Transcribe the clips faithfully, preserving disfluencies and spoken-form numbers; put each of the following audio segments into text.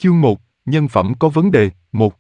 Chương một, nhân phẩm có vấn đề, một.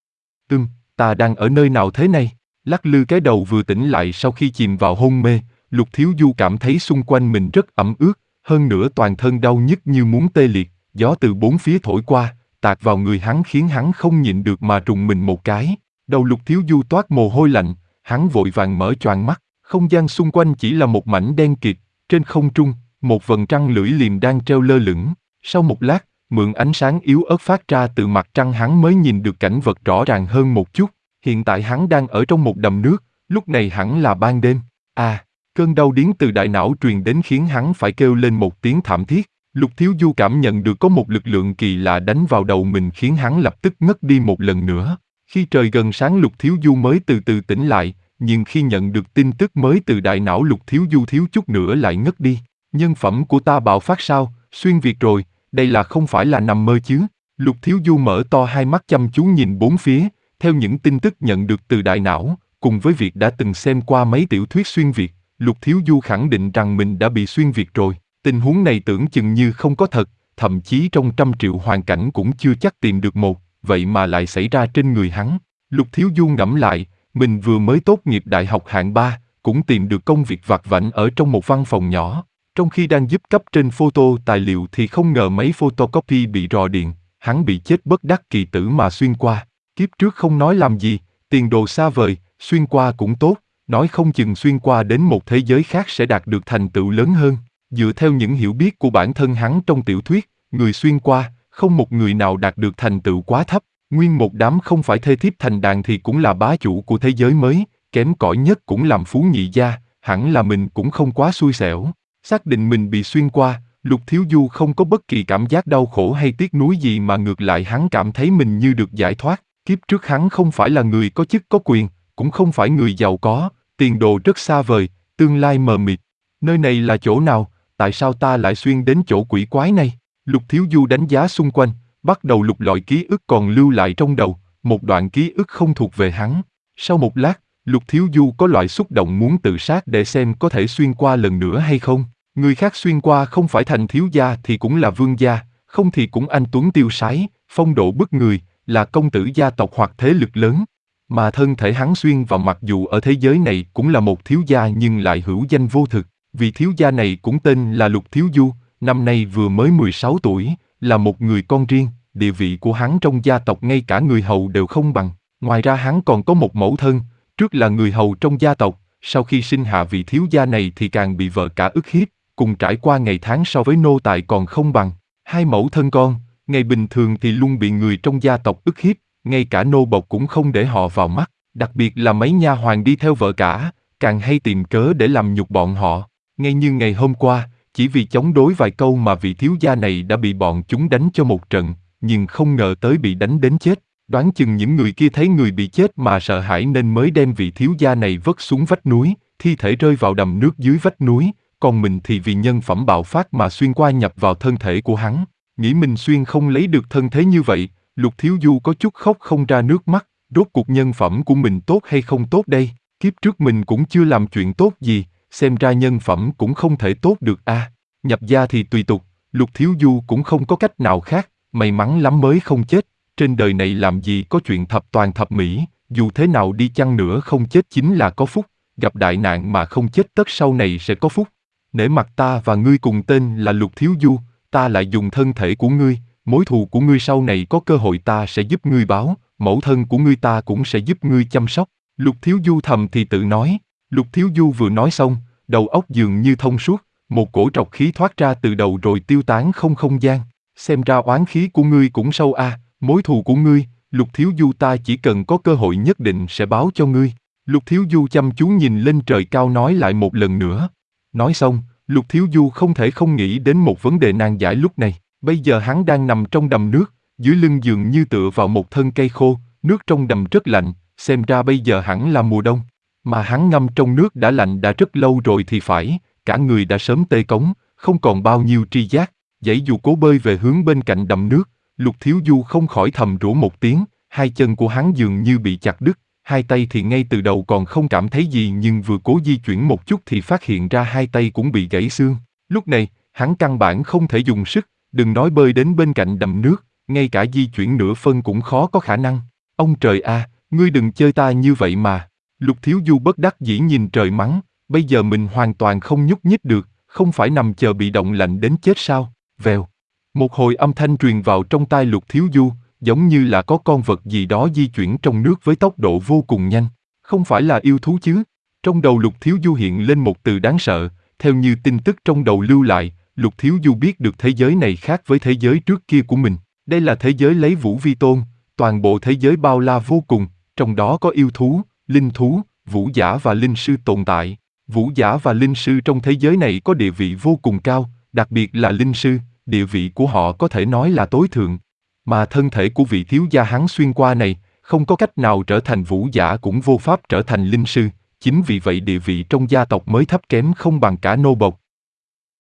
Ưm, ta đang ở nơi nào thế này? Lắc lư cái đầu vừa tỉnh lại sau khi chìm vào hôn mê, Lục Thiếu Du cảm thấy xung quanh mình rất ẩm ướt, hơn nữa toàn thân đau nhức như muốn tê liệt, gió từ bốn phía thổi qua, tạt vào người hắn khiến hắn không nhịn được mà rùng mình một cái. Đầu Lục Thiếu Du toát mồ hôi lạnh, hắn vội vàng mở choàng mắt, không gian xung quanh chỉ là một mảnh đen kịt, trên không trung, một vầng trăng lưỡi liềm đang treo lơ lửng. Sau một lát, mượn ánh sáng yếu ớt phát ra từ mặt trăng hắn mới nhìn được cảnh vật rõ ràng hơn một chút. Hiện tại hắn đang ở trong một đầm nước, lúc này hẳn là ban đêm. À, cơn đau điếng từ đại não truyền đến khiến hắn phải kêu lên một tiếng thảm thiết. Lục Thiếu Du cảm nhận được có một lực lượng kỳ lạ đánh vào đầu mình khiến hắn lập tức ngất đi một lần nữa. Khi trời gần sáng Lục Thiếu Du mới từ từ tỉnh lại, nhưng khi nhận được tin tức mới từ đại não Lục Thiếu Du thiếu chút nữa lại ngất đi. Nhân phẩm của ta bạo phát sao, xuyên việt rồi, đây là không phải là nằm mơ chứ? Lục Thiếu Du mở to hai mắt chăm chú nhìn bốn phía, theo những tin tức nhận được từ đại não, cùng với việc đã từng xem qua mấy tiểu thuyết xuyên việt, Lục Thiếu Du khẳng định rằng mình đã bị xuyên việt rồi. Tình huống này tưởng chừng như không có thật, thậm chí trong trăm triệu hoàn cảnh cũng chưa chắc tìm được một, vậy mà lại xảy ra trên người hắn. Lục Thiếu Du ngẫm lại, mình vừa mới tốt nghiệp đại học hạng ba, cũng tìm được công việc vặt vãnh ở trong một văn phòng nhỏ. Trong khi đang giúp cấp trên photo tài liệu thì không ngờ máy photocopy bị rò điện, hắn bị chết bất đắc kỳ tử mà xuyên qua. Kiếp trước không nói làm gì, tiền đồ xa vời, xuyên qua cũng tốt, nói không chừng xuyên qua đến một thế giới khác sẽ đạt được thành tựu lớn hơn. Dựa theo những hiểu biết của bản thân hắn trong tiểu thuyết, người xuyên qua, không một người nào đạt được thành tựu quá thấp, nguyên một đám không phải thê thiếp thành đàn thì cũng là bá chủ của thế giới mới, kém cỏi nhất cũng làm phú nhị gia, hẳn là mình cũng không quá xui xẻo. Xác định mình bị xuyên qua, Lục Thiếu Du không có bất kỳ cảm giác đau khổ hay tiếc nuối gì mà ngược lại hắn cảm thấy mình như được giải thoát. Kiếp trước hắn không phải là người có chức có quyền, cũng không phải người giàu có, tiền đồ rất xa vời, tương lai mờ mịt. Nơi này là chỗ nào, tại sao ta lại xuyên đến chỗ quỷ quái này? Lục Thiếu Du đánh giá xung quanh, bắt đầu lục lọi ký ức còn lưu lại trong đầu, một đoạn ký ức không thuộc về hắn. Sau một lát, Lục Thiếu Du có loại xúc động muốn tự sát để xem có thể xuyên qua lần nữa hay không. Người khác xuyên qua không phải thành thiếu gia thì cũng là vương gia, không thì cũng anh tuấn tiêu sái, phong độ bức người, là công tử gia tộc hoặc thế lực lớn. Mà thân thể hắn xuyên vào mặc dù ở thế giới này cũng là một thiếu gia nhưng lại hữu danh vô thực, vì thiếu gia này cũng tên là Lục Thiếu Du, năm nay vừa mới mười sáu tuổi, là một người con riêng, địa vị của hắn trong gia tộc ngay cả người hầu đều không bằng. Ngoài ra hắn còn có một mẫu thân, trước là người hầu trong gia tộc, sau khi sinh hạ vị thiếu gia này thì càng bị vợ cả ức hiếp, cùng trải qua ngày tháng so với nô tài còn không bằng. Hai mẫu thân con, ngày bình thường thì luôn bị người trong gia tộc ức hiếp, ngay cả nô bộc cũng không để họ vào mắt, đặc biệt là mấy nha hoàn đi theo vợ cả, càng hay tìm cớ để làm nhục bọn họ. Ngay như ngày hôm qua, chỉ vì chống đối vài câu mà vị thiếu gia này đã bị bọn chúng đánh cho một trận, nhưng không ngờ tới bị đánh đến chết. Đoán chừng những người kia thấy người bị chết mà sợ hãi nên mới đem vị thiếu gia này vất xuống vách núi, thi thể rơi vào đầm nước dưới vách núi, còn mình thì vì nhân phẩm bạo phát mà xuyên qua nhập vào thân thể của hắn. Nghĩ mình xuyên không lấy được thân thế như vậy, Lục Thiếu Du có chút khóc không ra nước mắt, rốt cuộc nhân phẩm của mình tốt hay không tốt đây? Kiếp trước mình cũng chưa làm chuyện tốt gì, xem ra nhân phẩm cũng không thể tốt được a. À, nhập gia thì tùy tục, Lục Thiếu Du cũng không có cách nào khác, may mắn lắm mới không chết. Trên đời này làm gì có chuyện thập toàn thập mỹ, dù thế nào đi chăng nữa không chết chính là có phúc, gặp đại nạn mà không chết tất sau này sẽ có phúc. Nể mặt ta và ngươi cùng tên là Lục Thiếu Du, ta lại dùng thân thể của ngươi, mối thù của ngươi sau này có cơ hội ta sẽ giúp ngươi báo, mẫu thân của ngươi ta cũng sẽ giúp ngươi chăm sóc. Lục Thiếu Du thầm thì tự nói. Lục Thiếu Du vừa nói xong, đầu óc dường như thông suốt, một cổ trọc khí thoát ra từ đầu rồi tiêu tán không không gian. Xem ra oán khí của ngươi cũng sâu a. À. Mối thù của ngươi, Lục Thiếu Du ta chỉ cần có cơ hội nhất định sẽ báo cho ngươi. Lục Thiếu Du chăm chú nhìn lên trời cao nói lại một lần nữa. Nói xong, Lục Thiếu Du không thể không nghĩ đến một vấn đề nan giải lúc này. Bây giờ hắn đang nằm trong đầm nước, dưới lưng giường như tựa vào một thân cây khô, nước trong đầm rất lạnh, xem ra bây giờ hẳn là mùa đông. Mà hắn ngâm trong nước đã lạnh đã rất lâu rồi thì phải, cả người đã sớm tê cống, không còn bao nhiêu tri giác, giãy dù cố bơi về hướng bên cạnh đầm nước. Lục Thiếu Du không khỏi thầm rủa một tiếng, hai chân của hắn dường như bị chặt đứt, hai tay thì ngay từ đầu còn không cảm thấy gì nhưng vừa cố di chuyển một chút thì phát hiện ra hai tay cũng bị gãy xương. Lúc này, hắn căn bản không thể dùng sức, đừng nói bơi đến bên cạnh đầm nước, ngay cả di chuyển nửa phân cũng khó có khả năng. Ông trời a, ngươi đừng chơi ta như vậy mà. Lục Thiếu Du bất đắc dĩ nhìn trời mắng, bây giờ mình hoàn toàn không nhúc nhích được, không phải nằm chờ bị động lạnh đến chết sao? Vèo. Một hồi âm thanh truyền vào trong tai Lục Thiếu Du, giống như là có con vật gì đó di chuyển trong nước với tốc độ vô cùng nhanh. Không phải là yêu thú chứ? Trong đầu Lục Thiếu Du hiện lên một từ đáng sợ, theo như tin tức trong đầu lưu lại, Lục Thiếu Du biết được thế giới này khác với thế giới trước kia của mình. Đây là thế giới lấy vũ vi tôn, toàn bộ thế giới bao la vô cùng, trong đó có yêu thú, linh thú, vũ giả và linh sư tồn tại. Vũ giả và linh sư trong thế giới này có địa vị vô cùng cao, đặc biệt là linh sư, địa vị của họ có thể nói là tối thượng. Mà thân thể của vị thiếu gia hắn xuyên qua này, không có cách nào trở thành vũ giả cũng vô pháp trở thành linh sư, chính vì vậy địa vị trong gia tộc mới thấp kém không bằng cả nô bộc.